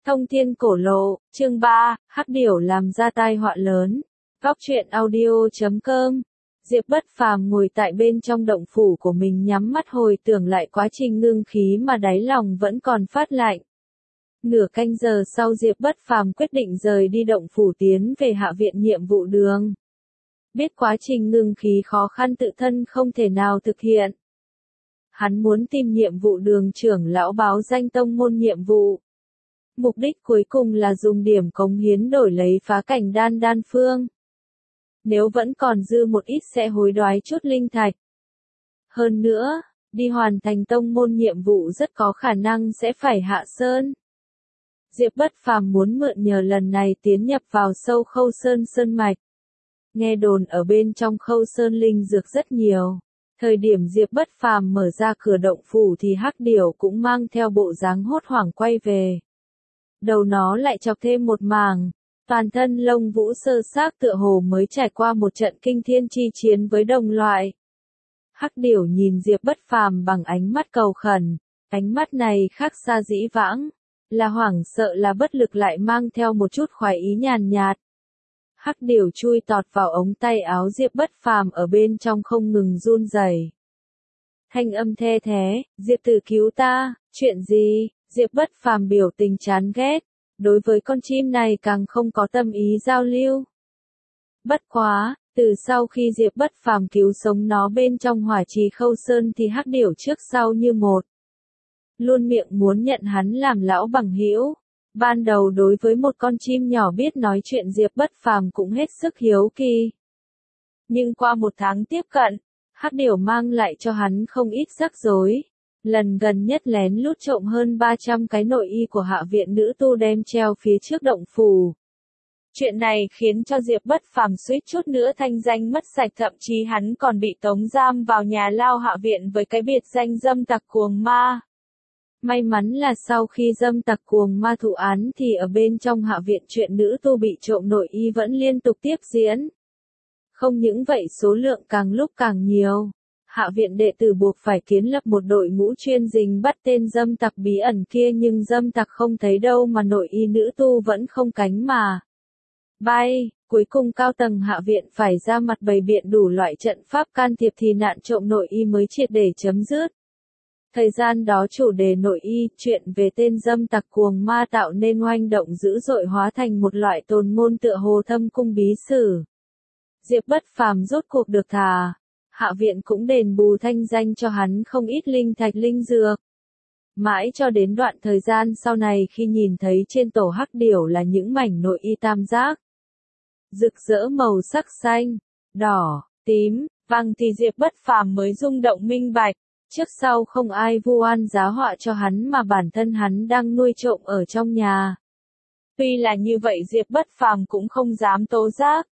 Thông thiên cổ lộ, chương 3, hắc điểu làm ra tai họa lớn. Góc truyện audio.com. Diệp Bất Phàm ngồi tại bên trong động phủ của mình nhắm mắt hồi tưởng lại quá trình ngưng khí mà đáy lòng vẫn còn phát lạnh. Nửa canh giờ sau Diệp Bất Phàm quyết định rời đi động phủ tiến về hạ viện nhiệm vụ đường. Biết quá trình ngưng khí khó khăn tự thân không thể nào thực hiện. Hắn muốn tìm nhiệm vụ đường trưởng lão báo danh tông môn nhiệm vụ. Mục đích cuối cùng là dùng điểm cống hiến đổi lấy phá cảnh đan phương. Nếu vẫn còn dư một ít sẽ hối đoái chút linh thạch. Hơn nữa, đi hoàn thành tông môn nhiệm vụ rất có khả năng sẽ phải hạ sơn. Diệp Bất Phàm muốn mượn nhờ lần này tiến nhập vào sâu Khâu sơn mạch. Nghe đồn ở bên trong Khâu Sơn linh dược rất nhiều. Thời điểm Diệp Bất Phàm mở ra cửa động phủ thì hắc điểu cũng mang theo bộ dáng hốt hoảng quay về. Đầu nó lại chọc thêm một màng, toàn thân lông vũ sơ xác tựa hồ mới trải qua một trận kinh thiên chi chiến với đồng loại. Hắc điểu nhìn Diệp Bất Phàm bằng ánh mắt cầu khẩn, ánh mắt này khác xa dĩ vãng, là hoảng sợ là bất lực lại mang theo một chút khoái ý nhàn nhạt. Hắc điểu chui tọt vào ống tay áo Diệp Bất Phàm ở bên trong không ngừng run rẩy. Thanh âm the thế, Diệp tử cứu ta, chuyện gì? Diệp Bất Phàm biểu tình chán ghét, đối với con chim này càng không có tâm ý giao lưu. Bất quá, từ sau khi Diệp Bất Phàm cứu sống nó bên trong hỏa trì Khâu Sơn thì hắc điểu trước sau như một. Luôn miệng muốn nhận hắn làm lão bằng hữu. Ban đầu đối với một con chim nhỏ biết nói chuyện Diệp Bất Phàm cũng hết sức hiếu kỳ. Nhưng qua một tháng tiếp cận, hắc điểu mang lại cho hắn không ít rắc rối. Lần gần nhất lén lút trộm hơn 300 cái nội y của hạ viện nữ tu đem treo phía trước động phủ. Chuyện này khiến cho Diệp Bất Phàm suýt chút nữa thanh danh mất sạch, thậm chí hắn còn bị tống giam vào nhà lao hạ viện với cái biệt danh dâm tặc cuồng ma. May mắn là sau khi dâm tặc cuồng ma thụ án thì ở bên trong hạ viện chuyện nữ tu bị trộm nội y vẫn liên tục tiếp diễn. Không những vậy số lượng càng lúc càng nhiều. Hạ viện đệ tử buộc phải kiến lập một đội ngũ chuyên rình bắt tên dâm tặc bí ẩn kia, nhưng dâm tặc không thấy đâu mà nội y nữ tu vẫn không cánh mà bay. Cuối cùng cao tầng hạ viện phải ra mặt bày biện đủ loại trận pháp can thiệp thì nạn trộm nội y mới triệt để chấm dứt. Thời gian đó chủ đề nội y, chuyện về tên dâm tặc cuồng ma tạo nên oanh động dữ dội, hóa thành một loại tồn ngôn tựa hồ thâm cung bí sử. Diệp Bất Phàm rốt cuộc được thả. Hạ viện cũng đền bù thanh danh cho hắn không ít linh thạch linh dược. Mãi cho đến đoạn thời gian sau này khi nhìn thấy trên tổ hắc điểu là những mảnh nội y tam giác. Rực rỡ màu sắc xanh, đỏ, tím, vàng thì Diệp Bất Phàm mới rung động minh bạch. Trước sau không ai vu oan giá họa cho hắn mà bản thân hắn đang nuôi trộm ở trong nhà. Tuy là như vậy Diệp Bất Phàm cũng không dám tố giác.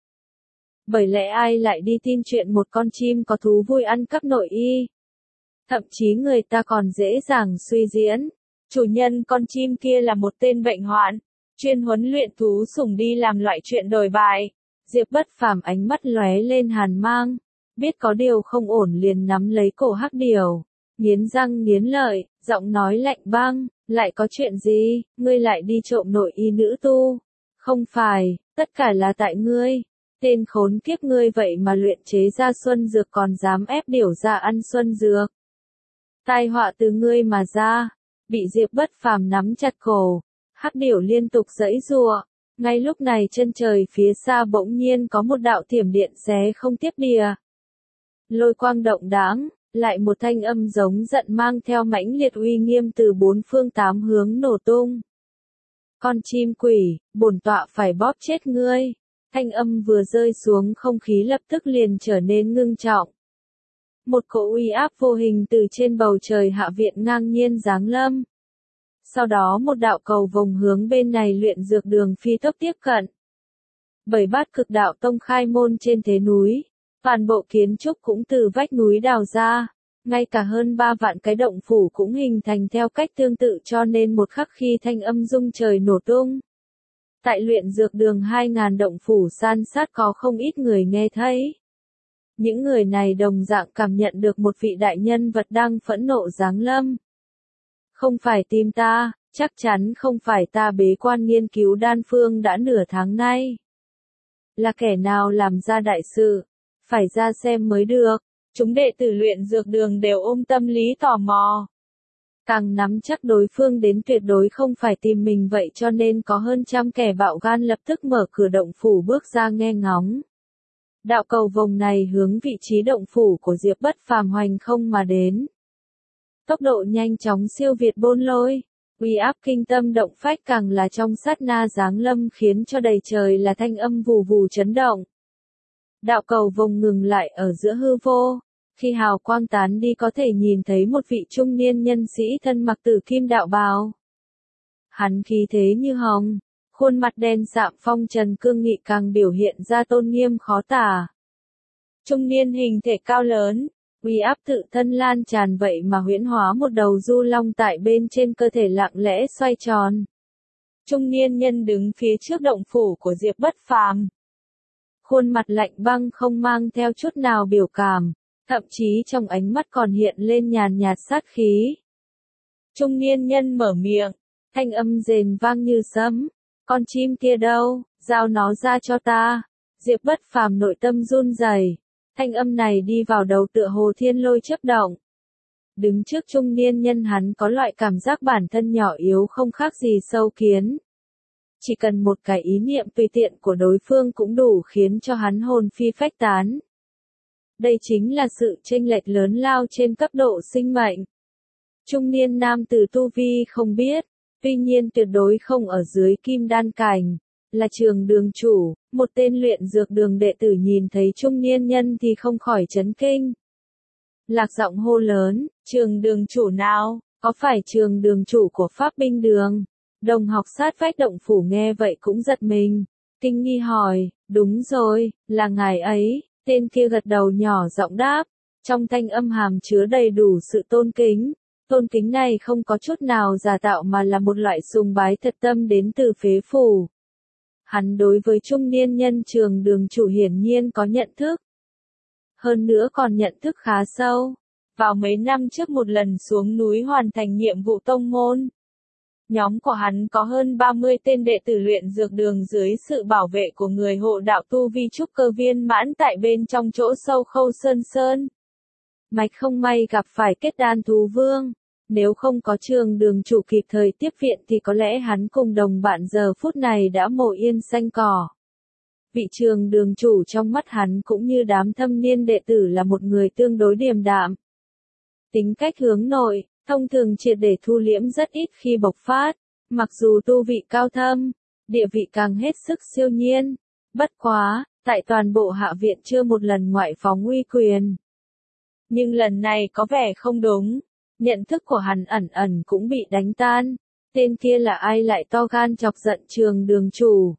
Bởi lẽ ai lại đi tin chuyện một con chim có thú vui ăn cắp nội y. Thậm chí người ta còn dễ dàng suy diễn. Chủ nhân con chim kia là một tên bệnh hoạn, chuyên huấn luyện thú sủng đi làm loại chuyện đồi bại. Diệp Bất Phàm ánh mắt lóe lên hàn mang. Biết có điều không ổn liền nắm lấy cổ hắc điểu. Nghiến răng nghiến lợi, giọng nói lạnh băng, lại có chuyện gì, ngươi lại đi trộm nội y nữ tu. Không phải, tất cả là tại ngươi. Tên khốn kiếp, ngươi vậy mà luyện chế ra xuân dược còn dám ép điểu ra ăn xuân dược. Tai họa từ ngươi mà ra. Bị Diệp Bất Phàm nắm chặt cổ, hắc điểu liên tục giãy giụa. Ngay lúc này chân trời phía xa bỗng nhiên có một đạo thiểm điện xé không tiếp địa. Lôi quang động đáng, lại một thanh âm giống giận mang theo mãnh liệt uy nghiêm từ bốn phương tám hướng nổ tung. Con chim quỷ, bổn tọa phải bóp chết ngươi. Thanh âm vừa rơi xuống không khí lập tức liền trở nên ngưng trọng. Một cỗ uy áp vô hình từ trên bầu trời hạ viện ngang nhiên giáng lâm. Sau đó một đạo cầu vồng hướng bên này luyện dược đường phi tốc tiếp cận. Bảy bát cực đạo tông khai môn trên thế núi. Toàn bộ kiến trúc cũng từ vách núi đào ra. Ngay cả hơn 3 vạn cái động phủ cũng hình thành theo cách tương tự, cho nên một khắc khi thanh âm rung trời nổ tung. Tại luyện dược đường 2000 động phủ san sát có không ít người nghe thấy. Những người này đồng dạng cảm nhận được một vị đại nhân vật đang phẫn nộ giáng lâm. Không phải tìm ta, Chắc chắn không phải ta bế quan nghiên cứu đan phương đã nửa tháng nay. Là kẻ nào làm ra đại sự? Phải ra xem mới được. Chúng đệ tử luyện dược đường đều ôm tâm lý tò mò. Càng nắm chắc đối phương đến tuyệt đối không phải tìm mình vậy cho nên có hơn trăm kẻ bạo gan lập tức mở cửa động phủ bước ra nghe ngóng. Đạo cầu vồng này hướng vị trí động phủ của Diệp Bất Phàm hoành không mà đến. Tốc độ nhanh chóng siêu việt Bôn Lôi, uy áp kinh tâm động phách càng là trong sát na giáng lâm khiến cho đầy trời là thanh âm vù vù chấn động. Đạo cầu vồng ngừng lại ở giữa hư vô. Khi hào quang tán đi có thể nhìn thấy một vị trung niên nhân sĩ thân mặc tử kim đạo bào. Hắn khí thế như hồng, khuôn mặt đen sạm phong trần cương nghị càng biểu hiện ra tôn nghiêm khó tả. Trung niên hình thể cao lớn, uy áp tự thân lan tràn vậy mà huyễn hóa một đầu du long tại bên trên cơ thể lặng lẽ xoay tròn. Trung niên nhân đứng phía trước động phủ của Diệp Bất Phàm. Khuôn mặt lạnh băng không mang theo chút nào biểu cảm. Thậm chí trong ánh mắt còn hiện lên nhàn nhạt sát khí. Trung niên nhân mở miệng, thanh âm rền vang như sấm. Con chim kia đâu, giao nó ra cho ta. Diệp Bất Phàm nội tâm run rẩy. Thanh âm này đi vào đầu tựa hồ thiên lôi chớp động. Đứng trước trung niên nhân hắn có loại cảm giác bản thân nhỏ yếu không khác gì sâu kiến. Chỉ cần một cái ý niệm tùy tiện của đối phương cũng đủ khiến cho hắn hồn phi phách tán. Đây chính là sự chênh lệch lớn lao trên cấp độ sinh mệnh. Trung niên nam tử tu vi không biết, tuy nhiên tuyệt đối không ở dưới kim đan cảnh, là Trường Đường chủ, một tên luyện dược đường đệ tử nhìn thấy trung niên nhân thì không khỏi chấn kinh. Lạc giọng hô lớn, Trường Đường chủ nào, có phải Trường Đường chủ của Pháp binh đường? Đồng học sát vách động phủ nghe vậy cũng giật mình, kinh nghi hỏi, đúng rồi, là ngài ấy. Tên kia gật đầu nhỏ giọng đáp, trong thanh âm hàm chứa đầy đủ sự tôn kính. Tôn kính này không có chút nào giả tạo mà là một loại sùng bái thật tâm đến từ phế phủ. Hắn đối với trung niên nhân Trường Đường chủ hiển nhiên có nhận thức. Hơn nữa còn nhận thức khá sâu. Vào mấy năm trước một lần xuống núi hoàn thành nhiệm vụ tông môn. Nhóm của hắn có hơn 30 tên đệ tử luyện dược đường dưới sự bảo vệ của người hộ đạo tu vi trúc cơ viên mãn tại bên trong chỗ sâu Khâu Sơn. Mạch không may gặp phải kết đan thú vương. Nếu không có Trường Đường chủ kịp thời tiếp viện thì có lẽ hắn cùng đồng bạn giờ phút này đã mồ yên xanh cỏ. Vị Trường Đường chủ trong mắt hắn cũng như đám thâm niên đệ tử là một người tương đối điềm đạm. Tính cách hướng nội, thông thường triệt để thu liễm rất ít khi bộc phát, mặc dù tu vị cao thâm, địa vị càng hết sức siêu nhiên. Bất quá, tại toàn bộ hạ viện chưa một lần ngoại phóng uy quyền. Nhưng lần này có vẻ không đúng, nhận thức của hắn ẩn ẩn cũng bị đánh tan. Tên kia là ai lại to gan chọc giận Trường Đường chủ?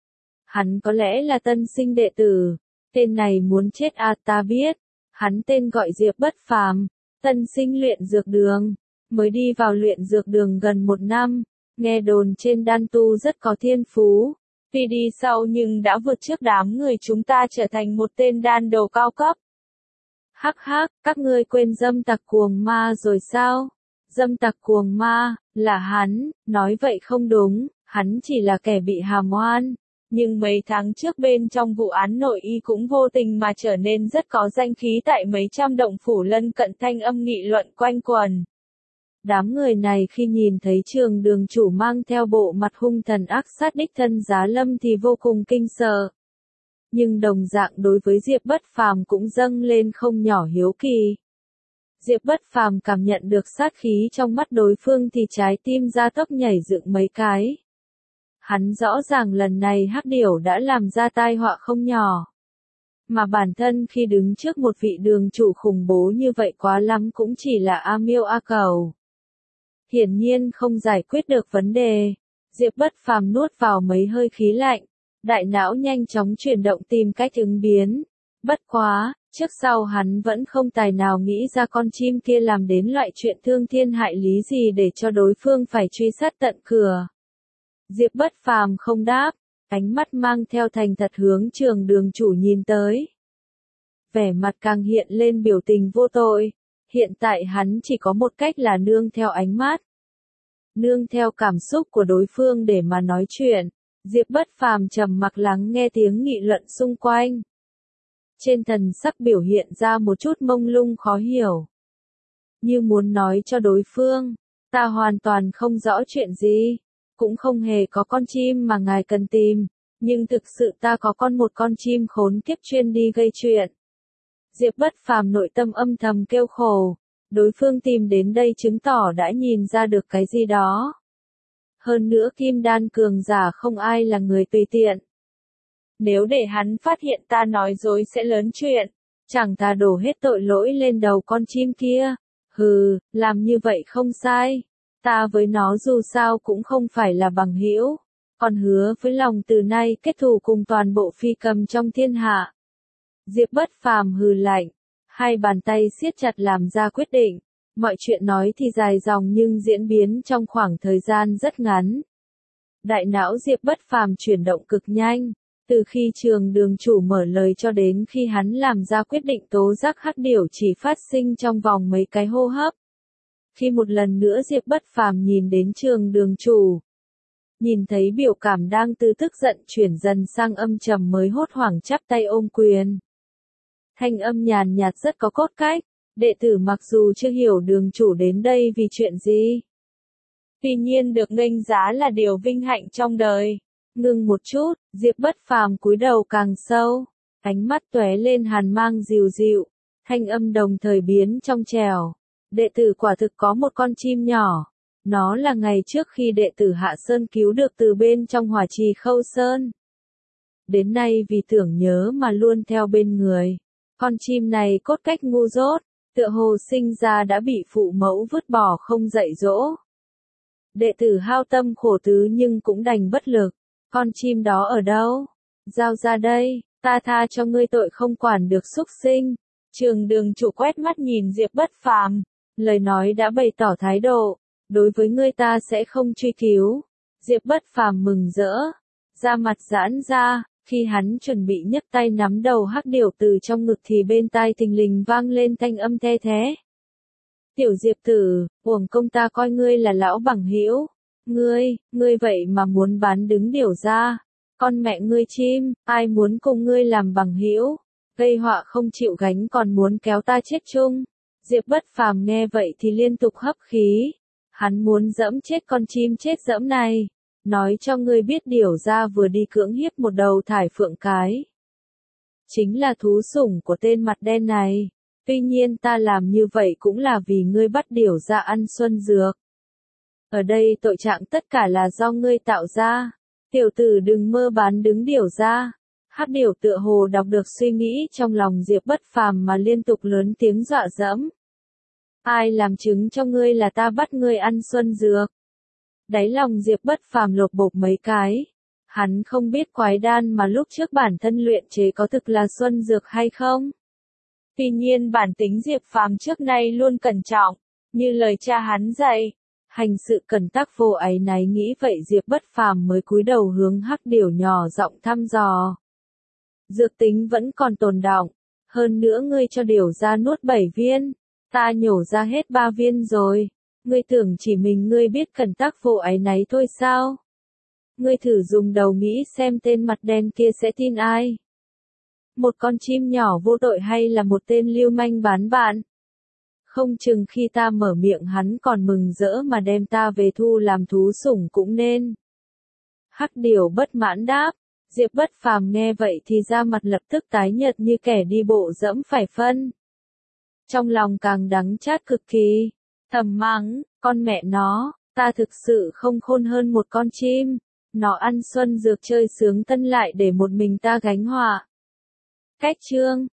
Hắn có lẽ là tân sinh đệ tử, tên này muốn chết à ta biết, hắn tên gọi Diệp Bất Phàm. Tân sinh luyện dược đường, mới đi vào luyện dược đường gần 1 năm, nghe đồn trên đan tu rất có thiên phú. Tuy đi sau nhưng đã vượt trước đám người chúng ta trở thành một tên đan đồ cao cấp. Hắc hắc, các ngươi quên dâm tặc cuồng ma rồi sao? Dâm tặc cuồng ma, là hắn, nói vậy không đúng, hắn chỉ là kẻ bị hàm oan. Nhưng mấy tháng trước bên trong vụ án nội y cũng vô tình mà trở nên rất có danh khí tại mấy trăm động phủ lân cận, thanh âm nghị luận quanh quần. Đám người này khi nhìn thấy Trường Đường chủ mang theo bộ mặt hung thần ác sát đích thân giá lâm thì vô cùng kinh sợ. Nhưng đồng dạng đối với Diệp Bất Phàm cũng dâng lên không nhỏ hiếu kỳ. Diệp Bất Phàm cảm nhận được sát khí trong mắt đối phương thì trái tim ra tốc nhảy dựng mấy cái. Hắn rõ ràng lần này Hắc Điểu đã làm ra tai họa không nhỏ. Mà bản thân khi đứng trước một vị đường chủ khủng bố như vậy quá lắm cũng chỉ là A Miêu A Cầu. Hiển nhiên không giải quyết được vấn đề. Diệp Bất Phàm nuốt vào mấy hơi khí lạnh. Đại não nhanh chóng chuyển động tìm cách ứng biến. Bất quá, trước sau hắn vẫn không tài nào nghĩ ra con chim kia làm đến loại chuyện thương thiên hại lý gì để cho đối phương phải truy sát tận cửa. Diệp Bất Phàm không đáp, ánh mắt mang theo thành thật hướng Trường Đường chủ nhìn tới. Vẻ mặt càng hiện lên biểu tình vô tội, hiện tại hắn chỉ có một cách là nương theo ánh mắt. nương theo cảm xúc của đối phương để mà nói chuyện. Diệp Bất Phàm trầm mặc lắng nghe tiếng nghị luận xung quanh. Trên thần sắc biểu hiện ra một chút mông lung khó hiểu. Như muốn nói cho đối phương, ta hoàn toàn không rõ chuyện gì, cũng không hề có con chim mà ngài cần tìm, nhưng thực sự ta có một con chim khốn kiếp chuyên đi gây chuyện. Diệp Bất Phàm nội tâm âm thầm kêu khổ, đối phương tìm đến đây chứng tỏ đã nhìn ra được cái gì đó. Hơn nữa kim đan cường giả không ai là người tùy tiện. Nếu để hắn phát hiện ta nói dối sẽ lớn chuyện, chẳng ta đổ hết tội lỗi lên đầu con chim kia. Hừ, làm như vậy không sai. Ta với nó dù sao cũng không phải là bằng hữu, còn hứa với lòng từ nay kết thù cùng toàn bộ phi cầm trong thiên hạ. Diệp Bất Phàm hừ lạnh, hai bàn tay siết chặt làm ra quyết định. Mọi chuyện nói thì dài dòng nhưng diễn biến trong khoảng thời gian rất ngắn. Đại não Diệp Bất Phàm chuyển động cực nhanh, từ khi Trường Đường chủ mở lời cho đến khi hắn làm ra quyết định tố giác hắc điểu chỉ phát sinh trong vòng mấy cái hô hấp. Khi một lần nữa Diệp Bất Phàm nhìn đến Trường Đường chủ, nhìn thấy biểu cảm đang từ tức giận chuyển dần sang âm trầm mới hốt hoảng chắp tay ôm quyền. Thanh âm nhàn nhạt rất có cốt cách. Đệ tử mặc dù chưa hiểu đường chủ đến đây vì chuyện gì, tuy nhiên được nghênh giá là điều vinh hạnh trong đời. Ngừng một chút, Diệp Bất Phàm cúi đầu càng sâu, ánh mắt tóe lên hàn mang dịu dịu, thanh âm đồng thời biến trong trẻo. Đệ tử quả thực có một con chim nhỏ, nó là ngày trước khi đệ tử Hạ Sơn cứu được từ bên trong hỏa trì Khâu Sơn. Đến nay vì tưởng nhớ mà luôn theo bên người. Con chim này cốt cách ngu dốt, tựa hồ sinh ra đã bị phụ mẫu vứt bỏ không dạy dỗ. Đệ tử hao tâm khổ tứ nhưng cũng đành bất lực. Con chim đó ở đâu? Giao ra đây, ta tha cho ngươi tội không quản được súc sinh. Trường Đường chủ quét mắt nhìn Diệp Bất Phàm, lời nói đã bày tỏ thái độ, đối với ngươi ta sẽ không truy cứu. Diệp Bất Phàm mừng rỡ, da mặt giãn ra. Khi hắn chuẩn bị nhấc tay nắm đầu hắc điểu từ trong ngực thì bên tai thình lình vang lên thanh âm the thé. Tiểu Diệp tử, uổng công ta coi ngươi là lão bằng hữu. Ngươi vậy mà muốn bán đứng điểu ra. Con mẹ ngươi chim, ai muốn cùng ngươi làm bằng hữu? Gây họa không chịu gánh còn muốn kéo ta chết chung. Diệp Bất Phàm nghe vậy thì liên tục hấp khí. Hắn muốn dẫm chết con chim chết dẫm này. Nói cho ngươi biết điểu ra vừa đi cưỡng hiếp một đầu thải phượng cái. Chính là thú sủng của tên mặt đen này. Tuy nhiên ta làm như vậy cũng là vì ngươi bắt điểu ra ăn xuân dược. Ở đây tội trạng tất cả là do ngươi tạo ra. Tiểu tử đừng mơ bán đứng điểu ra. Hắc điểu tựa hồ đọc được suy nghĩ trong lòng Diệp Bất Phàm mà liên tục lớn tiếng dọa dẫm. Ai làm chứng cho ngươi là ta bắt ngươi ăn xuân dược? Đáy lòng Diệp Bất Phàm lột bột mấy cái. Hắn không biết quái đan mà lúc trước bản thân luyện chế có thực là xuân dược hay không. Tuy nhiên bản tính Diệp Phàm trước nay luôn cẩn trọng, như lời cha hắn dạy. Hành sự cẩn tắc vô áy náy nghĩ vậy Diệp Bất Phàm mới cúi đầu hướng hắc điểu nhỏ giọng thăm dò. Dược tính vẫn còn tồn đọng, hơn nữa ngươi cho điểu ra nuốt 7 viên, ta nhổ ra hết 3 viên rồi. Ngươi tưởng chỉ mình ngươi biết cẩn tắc vô áy náy thôi sao? Ngươi thử dùng đầu nghĩ xem tên mặt đen kia sẽ tin ai? Một con chim nhỏ vô tội hay là một tên lưu manh bán bạn? Không chừng khi ta mở miệng hắn còn mừng rỡ mà đem ta về thu làm thú sủng cũng nên. Hắc điểu bất mãn đáp. Diệp Bất Phàm nghe vậy thì da mặt lập tức tái nhợt như kẻ đi bộ dẫm phải phân. Trong lòng càng đắng chát cực kỳ. Thầm mắng, con mẹ nó, ta thực sự không khôn hơn một con chim. Nó ăn xuân dược chơi sướng tân lại để một mình ta gánh họa. Cách chương